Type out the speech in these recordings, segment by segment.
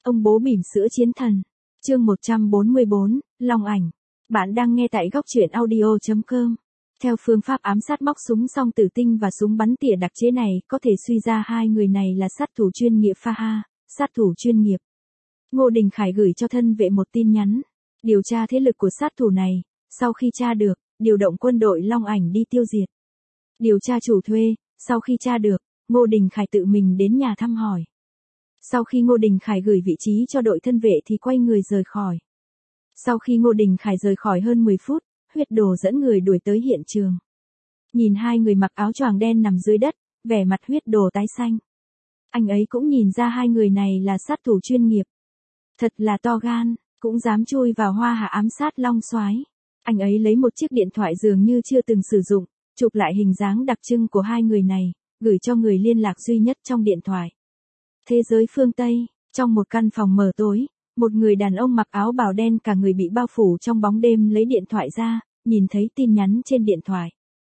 Ông bố bỉm sữa chiến thần. Chương 144, Long ảnh. Bạn đang nghe tại góc truyện audio.com. Theo phương pháp ám sát móc súng song tử tinh và súng bắn tỉa đặc chế này, có thể suy ra hai người này là sát thủ chuyên nghiệp Faha, sát thủ chuyên nghiệp. Ngô Đình Khải gửi cho thân vệ một tin nhắn. Điều tra thế lực của sát thủ này, sau khi tra được, điều động quân đội Long ảnh đi tiêu diệt. Điều tra chủ thuê, sau khi tra được, Ngô Đình Khải tự mình đến nhà thăm hỏi. Sau khi Ngô Đình Khải gửi vị trí cho đội thân vệ thì quay người rời khỏi. Sau khi Ngô Đình Khải rời khỏi hơn 10 phút, Huyết Đồ dẫn người đuổi tới hiện trường. Nhìn hai người mặc áo choàng đen nằm dưới đất, vẻ mặt Huyết Đồ tái xanh. Anh ấy cũng nhìn ra hai người này là sát thủ chuyên nghiệp. Thật là to gan, cũng dám chui vào Hoa Hạ ám sát Long Soái. Anh ấy lấy một chiếc điện thoại dường như chưa từng sử dụng, chụp lại hình dáng đặc trưng của hai người này, gửi cho người liên lạc duy nhất trong điện thoại. Thế giới phương Tây, trong một căn phòng mờ tối, một người đàn ông mặc áo bào đen cả người bị bao phủ trong bóng đêm lấy điện thoại ra, nhìn thấy tin nhắn trên điện thoại.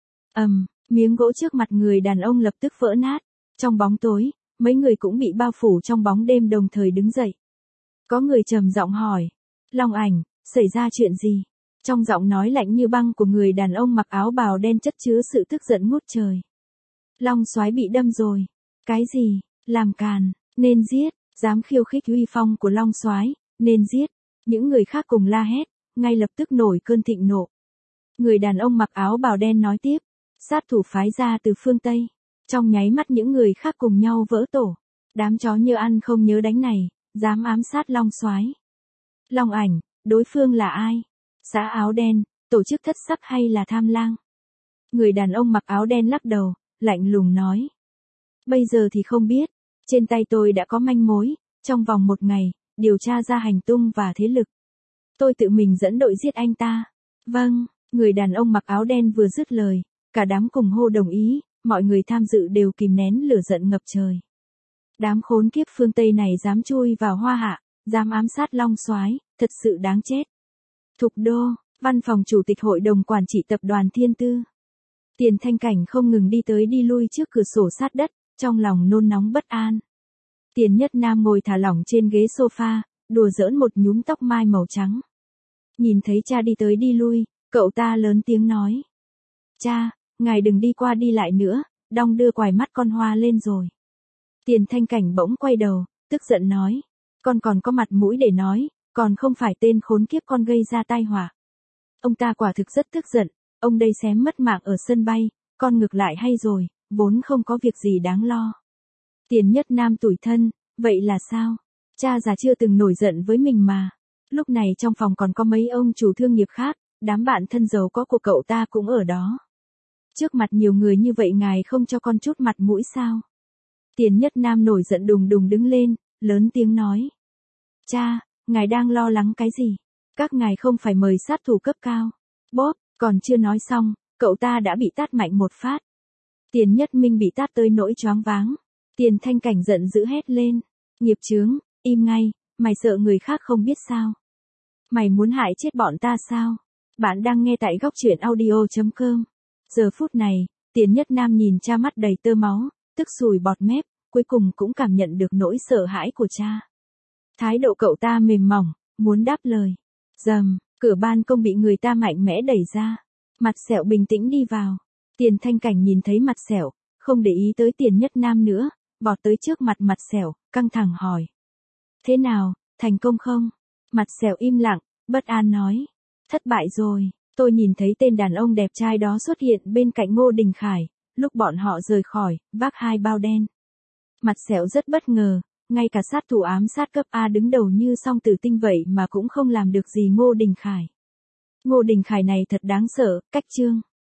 Miếng gỗ trước mặt người đàn ông lập tức vỡ nát. Trong bóng tối, mấy người cũng bị bao phủ trong bóng đêm đồng thời đứng dậy. Có người trầm giọng hỏi, Long ảnh, xảy ra chuyện gì? Trong giọng nói lạnh như băng của người đàn ông mặc áo bào đen chất chứa sự tức giận ngút trời. Long Soái bị đâm rồi. Cái gì? Làm càn, nên giết, dám khiêu khích uy phong của Long Soái, nên giết. Những người khác cùng la hét, ngay lập tức nổi cơn thịnh nộ. Người đàn ông mặc áo bào đen nói tiếp, sát thủ phái ra từ phương Tây. Trong nháy mắt những người khác cùng nhau vỡ tổ. Đám chó nhớ ăn không nhớ đánh này, dám ám sát Long Soái. Long ảnh, đối phương là ai? Xã áo đen, tổ chức thất sắc hay là tham lang? Người đàn ông mặc áo đen lắc đầu, lạnh lùng nói. Bây giờ thì không biết. Trên tay tôi đã có manh mối, trong vòng 1 ngày, điều tra ra hành tung và thế lực. Tôi tự mình dẫn đội giết anh ta. Vâng, người đàn ông mặc áo đen vừa dứt lời, cả đám cùng hô đồng ý, mọi người tham dự đều kìm nén lửa giận ngập trời. Đám khốn kiếp phương Tây này dám chui vào Hoa Hạ, dám ám sát Long Soái, thật sự đáng chết. Thục Đô, văn phòng chủ tịch hội đồng quản trị tập đoàn Thiên Tư. Tiền Thanh Cảnh không ngừng đi tới đi lui trước cửa sổ sát đất, trong lòng nôn nóng bất an. Tiền Nhất Nam ngồi thả lỏng trên ghế sofa, đùa giỡn một nhúm tóc mai màu trắng. Nhìn thấy cha đi tới đi lui, cậu ta lớn tiếng nói. Cha, ngài đừng đi qua đi lại nữa, đong đưa quài mắt con hoa lên rồi. Tiền Thanh Cảnh bỗng quay đầu, tức giận nói. Con còn có mặt mũi để nói, còn không phải tên khốn kiếp con gây ra tai họa. Ông ta quả thực rất tức giận, ông đây xém mất mạng ở sân bay, con ngược lại hay rồi, vốn không có việc gì đáng lo. Tiền Nhất Nam tủi thân, vậy là sao? Cha già chưa từng nổi giận với mình mà. Lúc này trong phòng còn có mấy ông chủ thương nghiệp khác, đám bạn thân giàu có của cậu ta cũng ở đó. Trước mặt nhiều người như vậy ngài không cho con chút mặt mũi sao? Tiền Nhất Nam nổi giận đùng đùng đứng lên, lớn tiếng nói. Cha, ngài đang lo lắng cái gì? Các ngài không phải mời sát thủ cấp cao. Bóp, còn chưa nói xong, cậu ta đã bị tát mạnh một phát. Tiền Nhất Minh bị tát tới nỗi choáng váng. Tiền Thanh Cảnh giận dữ hét lên. Nghiệp chướng, im ngay, mày sợ người khác không biết sao? Mày muốn hại chết bọn ta sao? Bạn đang nghe tại góc truyện audio.com. Giờ phút này, Tiền Nhất Nam nhìn cha mắt đầy tơ máu, tức sùi bọt mép, cuối cùng cũng cảm nhận được nỗi sợ hãi của cha. Thái độ cậu ta mềm mỏng, muốn đáp lời. Rầm, cửa ban công bị người ta mạnh mẽ đẩy ra. Mặt Sẹo bình tĩnh đi vào. Tiền Thanh Cảnh nhìn thấy Mặt Sẹo, không để ý tới Tiền Nhất Nam nữa, vọt tới trước mặt Mặt Sẹo, căng thẳng hỏi. Thế nào, thành công không? Mặt Sẹo im lặng, bất an nói. Thất bại rồi, tôi nhìn thấy tên đàn ông đẹp trai đó xuất hiện bên cạnh Ngô Đình Khải, lúc bọn họ rời khỏi, vác 2 bao đen. Mặt Sẹo rất bất ngờ, ngay cả sát thủ ám sát cấp A đứng đầu như song tử tinh vậy mà cũng không làm được gì Ngô Đình Khải. Ngô Đình Khải này thật đáng sợ, cách chương.